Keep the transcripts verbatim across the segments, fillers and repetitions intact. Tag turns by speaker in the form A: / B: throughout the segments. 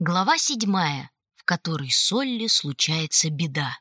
A: Глава седьмая, в которой с Олли случается беда.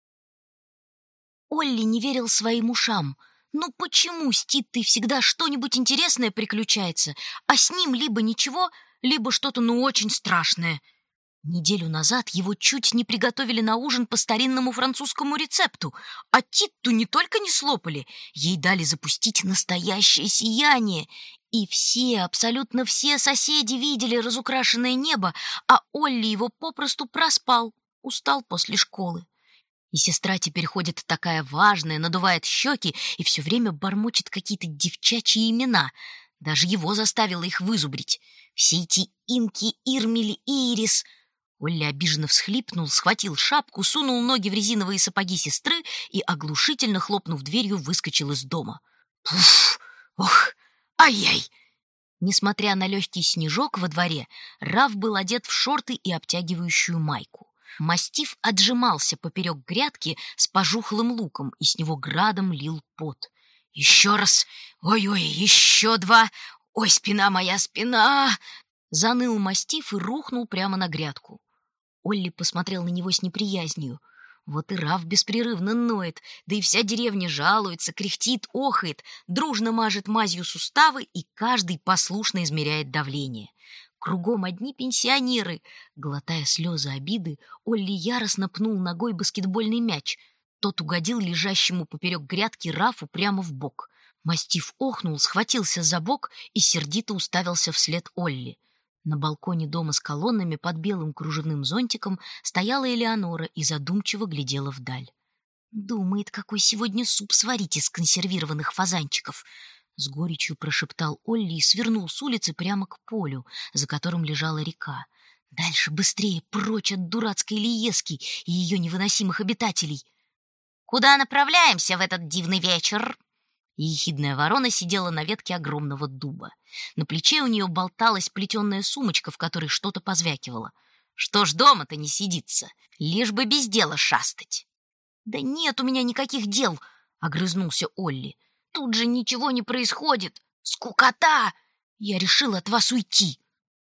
A: Олли не верил своим ушам. Ну почему с Титтой всегда что-нибудь интересное приключается, а с ним либо ничего, либо что-то ну очень страшное? Неделю назад его чуть не приготовили на ужин по старинному французскому рецепту, а Титту не только не слопали, ей дали запустить настоящее сияние. И все, абсолютно все соседи видели разукрашенное небо, а Олли его попросту проспал, устал после школы. И сестра теперь ходит такая важная, надувает щеки и все время бормочет какие-то девчачьи имена. Даже его заставила их вызубрить. Все эти Инки, Ирмели и Ирис. Олли обиженно всхлипнул, схватил шапку, сунул ноги в резиновые сапоги сестры и, оглушительно хлопнув дверью, выскочил из дома. Пуф! Ох! Ай-яй! Несмотря на легкий снежок во дворе, Раф был одет в шорты и обтягивающую майку. Мастиф отжимался поперек грядки с пожухлым луком, и с него градом лил пот. «Еще раз! Ой-ой, еще два! Ой, спина моя, спина!» Заныл мастиф и рухнул прямо на грядку. Олли посмотрел на него с неприязнью. Вот и Раф беспрерывно ноет, да и вся деревня жалуется, кряхтит, охает, дружно мажет мазью суставы, и каждый послушно измеряет давление. Кругом одни пенсионеры. Глотая слезы обиды, Олли яростно пнул ногой баскетбольный мяч. Тот угодил лежащему поперек грядки Рафу прямо в бок. Мастиф охнул, схватился за бок и сердито уставился вслед Олли. На балконе дома с колоннами под белым кружевным зонтиком стояла Элеонора и задумчиво глядела вдаль. «Думает, какой сегодня суп сварить из консервированных фазанчиков», — с горечью прошептал Олли и свернул с улицы прямо к полю, за которым лежала река. «Дальше, быстрее, прочь от дурацкой Лиески и ее невыносимых обитателей!» «Куда направляемся в этот дивный вечер?» Ехидная ворона сидела на ветке огромного дуба. На плече у нее болталась плетеная сумочка, в которой что-то позвякивало. «Что ж дома-то не сидится? Лишь бы без дела шастать!» «Да нет у меня никаких дел!» — огрызнулся Олли. «Тут же ничего не происходит! Скукота! Я решил от вас уйти!»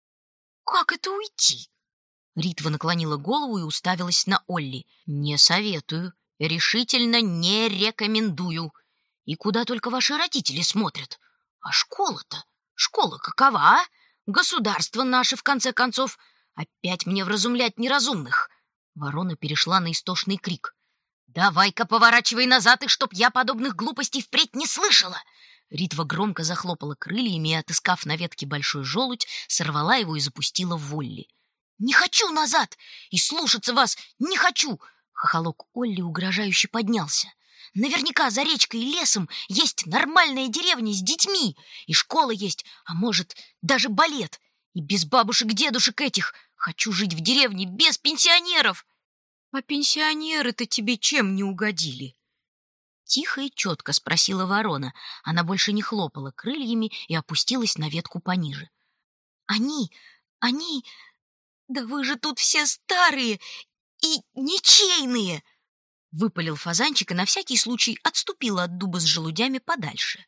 A: «Как это уйти?» Ритва наклонила голову и уставилась на Олли. «Не советую, решительно не рекомендую. И куда только ваши родители смотрят. А школа-то? Школа какова, а? Государство наше, в конце концов. Опять мне вразумлять неразумных!» Ворона перешла на истошный крик. «Давай-ка поворачивай назад, и чтоб я подобных глупостей впредь не слышала!» Ритва громко захлопала крыльями и, отыскав на ветке большой желудь, сорвала его и запустила в Олли. «Не хочу назад! И слушаться вас не хочу!» Хохолок Олли угрожающе поднялся. «Наверняка за речкой и лесом есть нормальная деревня с детьми, и школа есть, а может, даже балет. И без бабушек-дедушек этих хочу жить в деревне без пенсионеров!» «А пенсионеры-то тебе чем не угодили?» Тихо и четко спросила ворона. Она больше не хлопала крыльями и опустилась на ветку пониже. «Они, они... Да вы же тут все старые и ничейные!» Выпалил фазанчик и на всякий случай отступил от дуба с желудями подальше.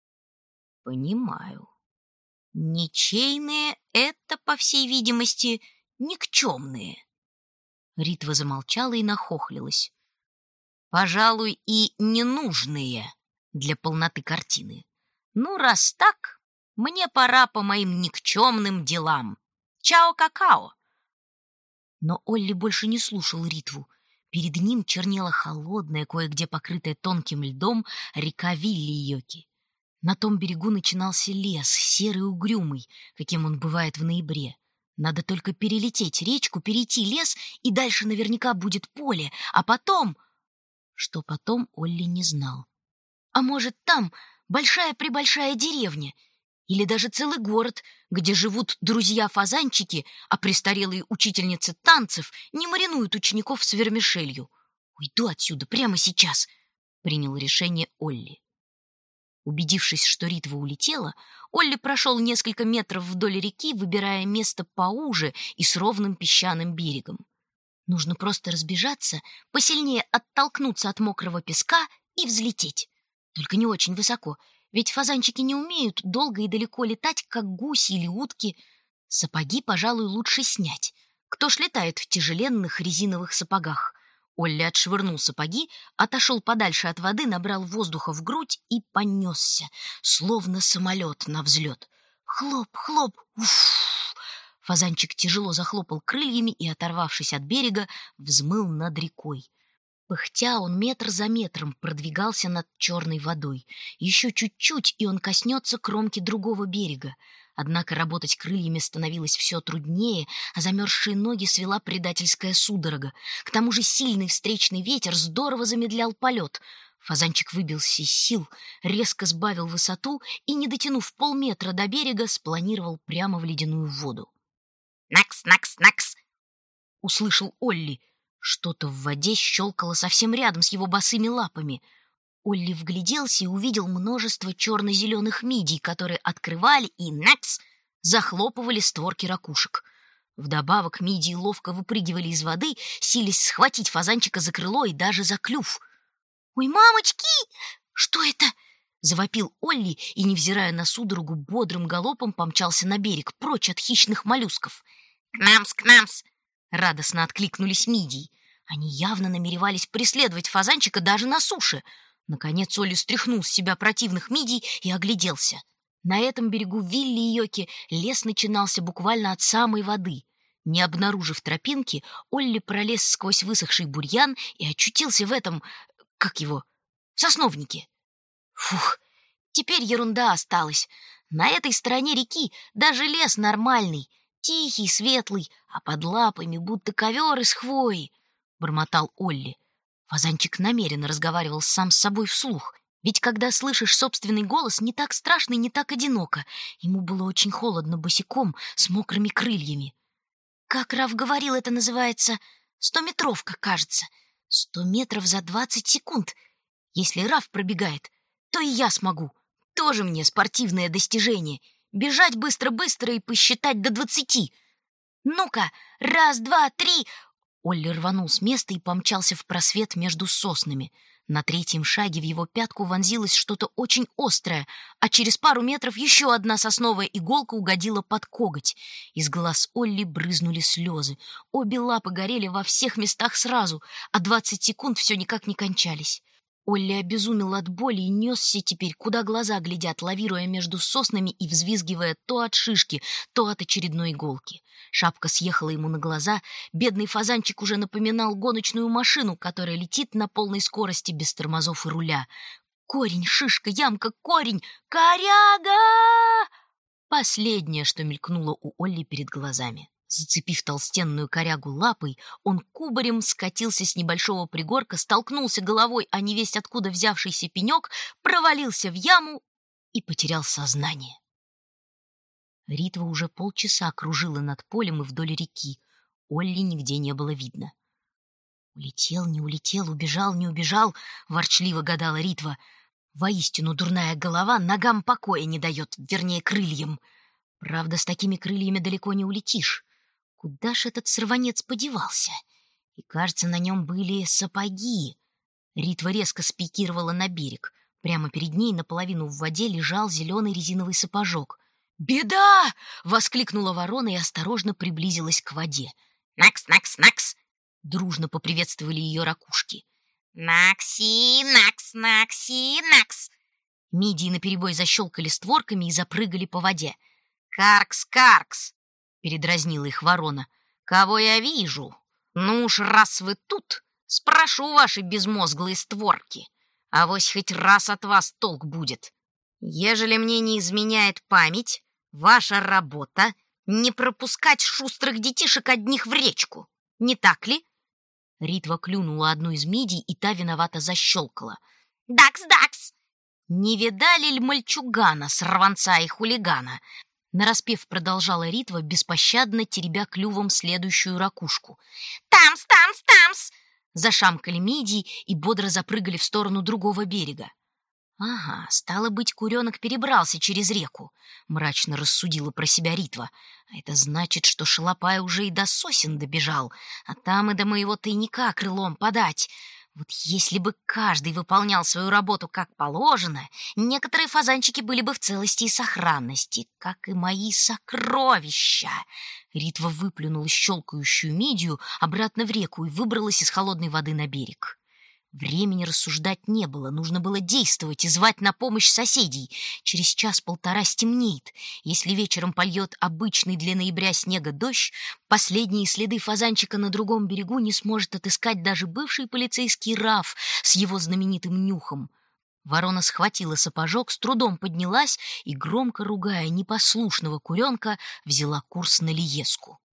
A: «Понимаю. Ничейные — это, по всей видимости, никчемные». Ритва замолчала и нахохлилась. «Пожалуй, и ненужные для полноты картины. Ну, раз так, мне пора по моим никчемным делам. Чао-какао!» Но Олли больше не слушал Ритву. Перед ним чернела холодная, кое-где покрытая тонким льдом, река Вилли-Йоки. На том берегу начинался лес, серый и угрюмый, каким он бывает в ноябре. Надо только перелететь речку, перейти лес, и дальше наверняка будет поле, а потом... Что потом, Олли не знал. А может, там большая-пребольшая деревня, или даже целый город, где живут друзья-фазанчики, а престарелые учительницы танцев не маринуют учеников с вермишелью. «Уйду отсюда прямо сейчас», — принял решение Олли. Убедившись, что Ритва улетела, Олли прошел несколько метров вдоль реки, выбирая место поуже и с ровным песчаным берегом. Нужно просто разбежаться, посильнее оттолкнуться от мокрого песка и взлететь. Только не очень высоко, ведь фазанчики не умеют долго и далеко летать, как гуси или утки. Сапоги, пожалуй, лучше снять. кто ж летает в тяжеленных резиновых сапогах. Олли отшвырнул сапоги, отошел подальше от воды, набрал воздуха в грудь и понесся, словно самолет на взлет. Хлоп, хлоп, уф! Фазанчик тяжело захлопал крыльями и, оторвавшись от берега, взмыл над рекой. Пыхтя, он метр за метром продвигался над черной водой. Еще чуть-чуть, и он коснется кромки другого берега. Однако работать крыльями становилось все труднее, а замерзшие ноги свела предательская судорога. К тому же сильный встречный ветер здорово замедлял полет. Фазанчик выбился из сил, резко сбавил высоту и, не дотянув полметра до берега, спланировал прямо в ледяную воду. «Накс, накс, накс!» — услышал Олли. Что-то в воде щелкало совсем рядом с его босыми лапами. Олли вгляделся и увидел множество черно-зеленых мидий, которые открывали и, накс, захлопывали створки ракушек. Вдобавок мидии ловко выпрыгивали из воды, силясь схватить фазанчика за крыло и даже за клюв. «Ой, мамочки! Что это?» — завопил Олли и, невзирая на судорогу, бодрым галопом помчался на берег, прочь от хищных моллюсков. «Кнамс, кнамс!» — радостно откликнулись мидии. Они явно намеревались преследовать фазанчика даже на суше. Наконец Олли стряхнул с себя противных мидий и огляделся. На этом берегу Вилли-Йоки лес начинался буквально от самой воды. Не обнаружив тропинки, Олли пролез сквозь высохший бурьян и очутился в этом... как его? В сосновнике. Фух, теперь ерунда осталась. На этой стороне реки даже лес нормальный, тихий, светлый, а под лапами будто ковер из хвои, — бормотал Олли. Фазанчик намеренно разговаривал сам с собой вслух, ведь когда слышишь собственный голос, не так страшно и не так одиноко. Ему было очень холодно босиком, с мокрыми крыльями. Как Раф говорил, это называется стометровка, кажется. Сто метров за двадцать секунд. Если Раф пробегает, то и я смогу. Тоже мне спортивное достижение. Бежать быстро-быстро и посчитать до двадцати. Ну-ка, раз, два, три... Олли рванул с места и помчался в просвет между соснами. На третьем шаге в его пятку вонзилось что-то очень острое, а через пару метров еще одна сосновая иголка угодила под коготь. Из глаз Олли брызнули слезы. Обе лапы горели во всех местах сразу, а двадцать секунд все никак не кончались. Олли обезумел от боли и несся теперь, куда глаза глядят, лавируя между соснами и взвизгивая то от шишки, то от очередной иголки. Шапка съехала ему на глаза, бедный фазанчик уже напоминал гоночную машину, которая летит на полной скорости без тормозов и руля. Корень, шишка, ямка, корень, коряга! Последнее, что мелькнуло у Олли перед глазами. Зацепив толстенную корягу лапой, он кубарем скатился с небольшого пригорка, столкнулся головой о невесть откуда взявшийся пенек, провалился в яму и потерял сознание. Ритва уже полчаса кружила над полем и вдоль реки. Олли нигде не было видно. «Улетел, не улетел, убежал, не убежал», — ворчливо гадала Ритва. «Воистину дурная голова ногам покоя не дает, вернее, крыльям. Правда, с такими крыльями далеко не улетишь. Куда ж этот сорванец подевался? И, кажется, на нем были сапоги». Ритва резко спикировала на берег. Прямо перед ней наполовину в воде лежал зеленый резиновый сапожок. «Беда!» — воскликнула ворона и осторожно приблизилась к воде. «Накс, накс, накс!» — дружно поприветствовали ее ракушки. «Накси, накс, накси, накс!» Мидии наперебой защелкали створками и запрыгали по воде. «Каркс, каркс!» — передразнила их ворона. «Кого я вижу? Ну уж раз вы тут, спрошу ваши безмозглые створки. Авось хоть раз от вас толк будет. Ежели мне не изменяет память, ваша работа — не пропускать шустрых детишек одних в речку. Не так ли?» Ритва клюнула одну из мидий, и та виновато защелкала. «Дакс, дакс!» «Не видали ль мальчугана, сорванца и хулигана?» Нараспев продолжала Ритва, беспощадно теребя клювом следующую ракушку. «Тамс, тамс, тамс!» Зашамкали мидии и бодро запрыгали в сторону другого берега. «Ага, стало быть, куренок перебрался через реку», — мрачно рассудила про себя Ритва. «А это значит, что шалопай уже и до сосен добежал, а там и до моего тайника крылом подать. Вот если бы каждый выполнял свою работу как положено, некоторые фазанчики были бы в целости и сохранности, как и мои сокровища». Ритва выплюнула щелкающую мидию обратно в реку и выбралась из холодной воды на берег. Времени рассуждать не было, нужно было действовать и звать на помощь соседей. Через час-полтора стемнеет. Если вечером польет обычный для ноября снега дождь, последние следы фазанчика на другом берегу не сможет отыскать даже бывший полицейский Раф с его знаменитым нюхом. Ворона схватила сапожок, с трудом поднялась и, громко ругая непослушного куренка, взяла курс на Лиеску.